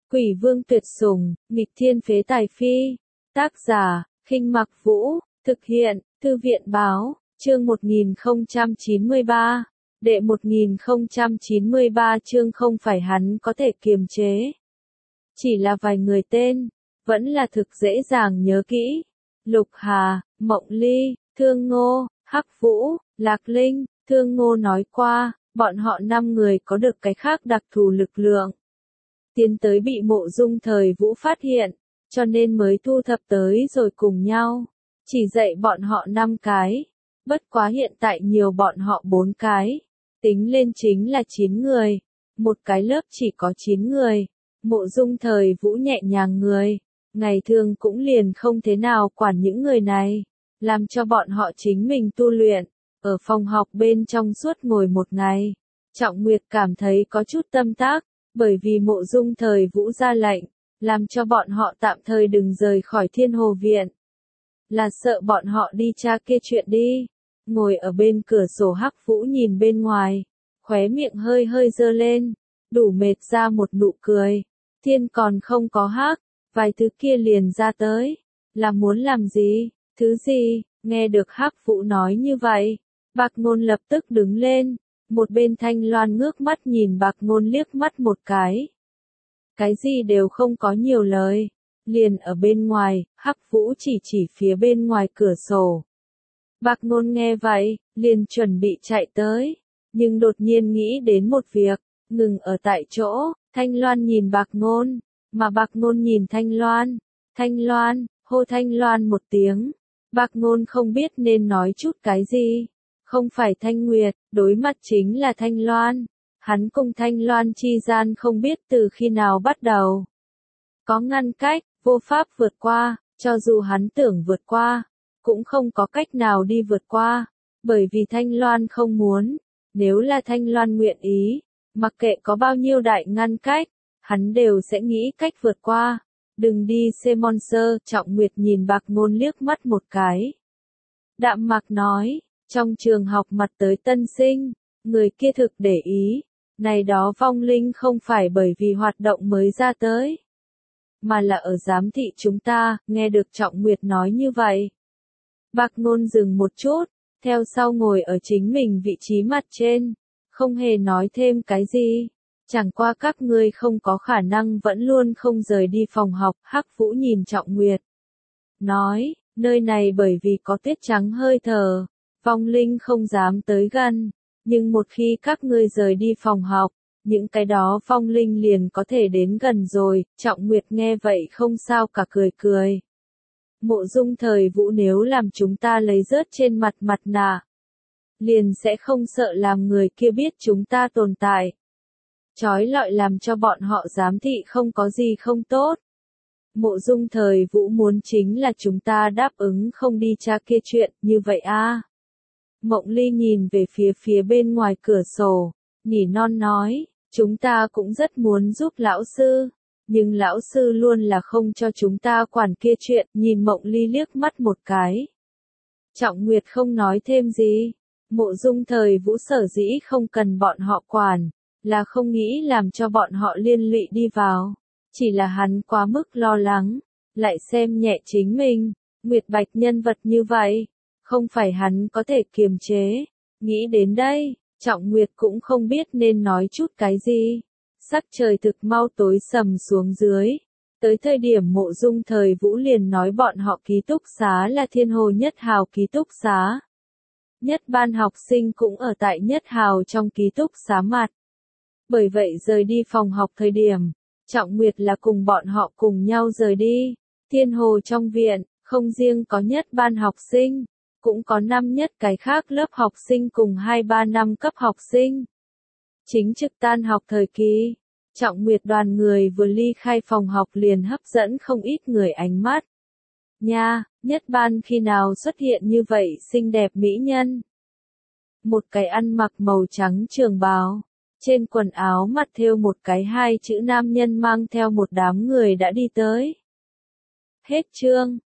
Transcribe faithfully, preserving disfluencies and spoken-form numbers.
Quỷ vương tuyệt sủng, nghịch thiên phế tài phi. Tác giả, Khinh Mặc Vũ, thực hiện, Thư viện báo, chương một nghìn không trăm chín mươi ba. Đệ một nghìn không trăm chín mươi ba chương không phải hắn có thể kiềm chế. Chỉ là vài người tên, vẫn là thực dễ dàng nhớ kỹ. Lục Hà, Mộng Ly, Thương Ngô, Hắc Vũ, Lạc Linh. Thương Ngô nói qua, bọn họ năm người có được cái khác đặc thù lực lượng. Tiến tới bị Mộ Dung Thời Vũ phát hiện, cho nên mới thu thập tới rồi cùng nhau. Chỉ dạy bọn họ năm cái, bất quá hiện tại nhiều bọn họ bốn cái. Tính lên chính là chín người, một cái lớp chỉ có chín người. Mộ Dung Thời Vũ nhẹ nhàng người, ngày thường cũng liền không thế nào quản những người này, làm cho bọn họ chính mình tu luyện. Ở phòng học bên trong suốt ngồi một ngày, Trọng Nguyệt cảm thấy có chút tâm tác, bởi vì Mộ Dung Thời Vũ ra lệnh, làm cho bọn họ tạm thời đừng rời khỏi Thiên Hồ Viện. Là sợ bọn họ đi tra kia chuyện đi. Ngồi ở bên cửa sổ Hắc Vũ nhìn bên ngoài, khóe miệng hơi hơi dơ lên, đủ mệt ra một nụ cười. Thiên còn không có hắc, vài thứ kia liền ra tới. Là muốn làm gì? Thứ gì? Nghe được Hắc Vũ nói như vậy, Bạc Ngôn lập tức đứng lên. Một bên Thanh Loan ngước mắt nhìn Bạc Ngôn liếc mắt một cái. Cái gì đều không có nhiều lời. Liền ở bên ngoài, Hắc Vũ chỉ chỉ phía bên ngoài cửa sổ. Bạc Ngôn nghe vậy, liền chuẩn bị chạy tới. Nhưng đột nhiên nghĩ đến một việc, ngừng ở tại chỗ. Thanh Loan nhìn Bạc Ngôn, mà Bạc Ngôn nhìn Thanh Loan. Thanh Loan, hô Thanh Loan một tiếng. Bạc Ngôn không biết nên nói chút cái gì. Không phải Thanh Nguyệt, đối mặt chính là Thanh Loan. Hắn cùng Thanh Loan chi gian không biết từ khi nào bắt đầu. Có ngăn cách, vô pháp vượt qua, cho dù hắn tưởng vượt qua, cũng không có cách nào đi vượt qua, bởi vì Thanh Loan không muốn. Nếu là Thanh Loan nguyện ý, mặc kệ có bao nhiêu đại ngăn cách, hắn đều sẽ nghĩ cách vượt qua. Đừng đi xê monster, Trọng Nguyệt nhìn Bạc Ngôn liếc mắt một cái. Đạm Mạc nói, trong trường học mặt tới tân sinh, người kia thực để ý, này đó vong linh không phải bởi vì hoạt động mới ra tới, mà là ở giám thị chúng ta. Nghe được Trọng Nguyệt nói như vậy, Bạc Ngôn dừng một chút, theo sau ngồi ở chính mình vị trí mặt trên, không hề nói thêm cái gì. Chẳng qua các ngươi không có khả năng vẫn luôn không rời đi phòng học. Hắc Vũ nhìn Trọng Nguyệt, nói, nơi này bởi vì có tuyết trắng hơi thở, vong linh không dám tới gần, nhưng một khi các ngươi rời đi phòng học, những cái đó vong linh liền có thể đến gần rồi. Trọng Nguyệt nghe vậy không sao cả cười cười. Mộ Dung Thời Vũ nếu làm chúng ta lấy rớt trên mặt mặt nạ, liền sẽ không sợ làm người kia biết chúng ta tồn tại. Chói lọi làm cho bọn họ giám thị không có gì không tốt. Mộ Dung Thời Vũ muốn chính là chúng ta đáp ứng không đi tra kia chuyện, như vậy a. À. Mộng Ly nhìn về phía phía bên ngoài cửa sổ, nỉ non nói, chúng ta cũng rất muốn giúp lão sư, nhưng lão sư luôn là không cho chúng ta quản kia chuyện. Nhìn Mộng Ly liếc mắt một cái. Trọng Nguyệt không nói thêm gì. Mộ Dung Thời Vũ sở dĩ không cần bọn họ quản, là không nghĩ làm cho bọn họ liên lụy đi vào. Chỉ là hắn quá mức lo lắng, lại xem nhẹ chính mình. Nguyệt Bạch nhân vật như vậy, không phải hắn có thể kiềm chế. Nghĩ đến đây, Trọng Nguyệt cũng không biết nên nói chút cái gì. Sắc trời thực mau tối sầm xuống dưới. Tới thời điểm Mộ Dung Thời Vũ liền nói bọn họ ký túc xá là Thiên Hồ Nhất Hào ký túc xá. Nhất ban học sinh cũng ở tại Nhất Hào trong ký túc xá mặt. Bởi vậy rời đi phòng học thời điểm, Trọng Nguyệt là cùng bọn họ cùng nhau rời đi. Thiên Hồ trong viện, không riêng có nhất ban học sinh, cũng có năm nhất cái khác lớp học sinh cùng hai ba năm cấp học sinh. Chính trực tan học thời kỳ, Trọng Nguyệt đoàn người vừa ly khai phòng học liền hấp dẫn không ít người ánh mắt. Nha, nhất ban khi nào xuất hiện như vậy xinh đẹp mỹ nhân. Một cái ăn mặc màu trắng trường bào, trên quần áo mặt thêu một cái hai chữ nam nhân mang theo một đám người đã đi tới. Hết chương.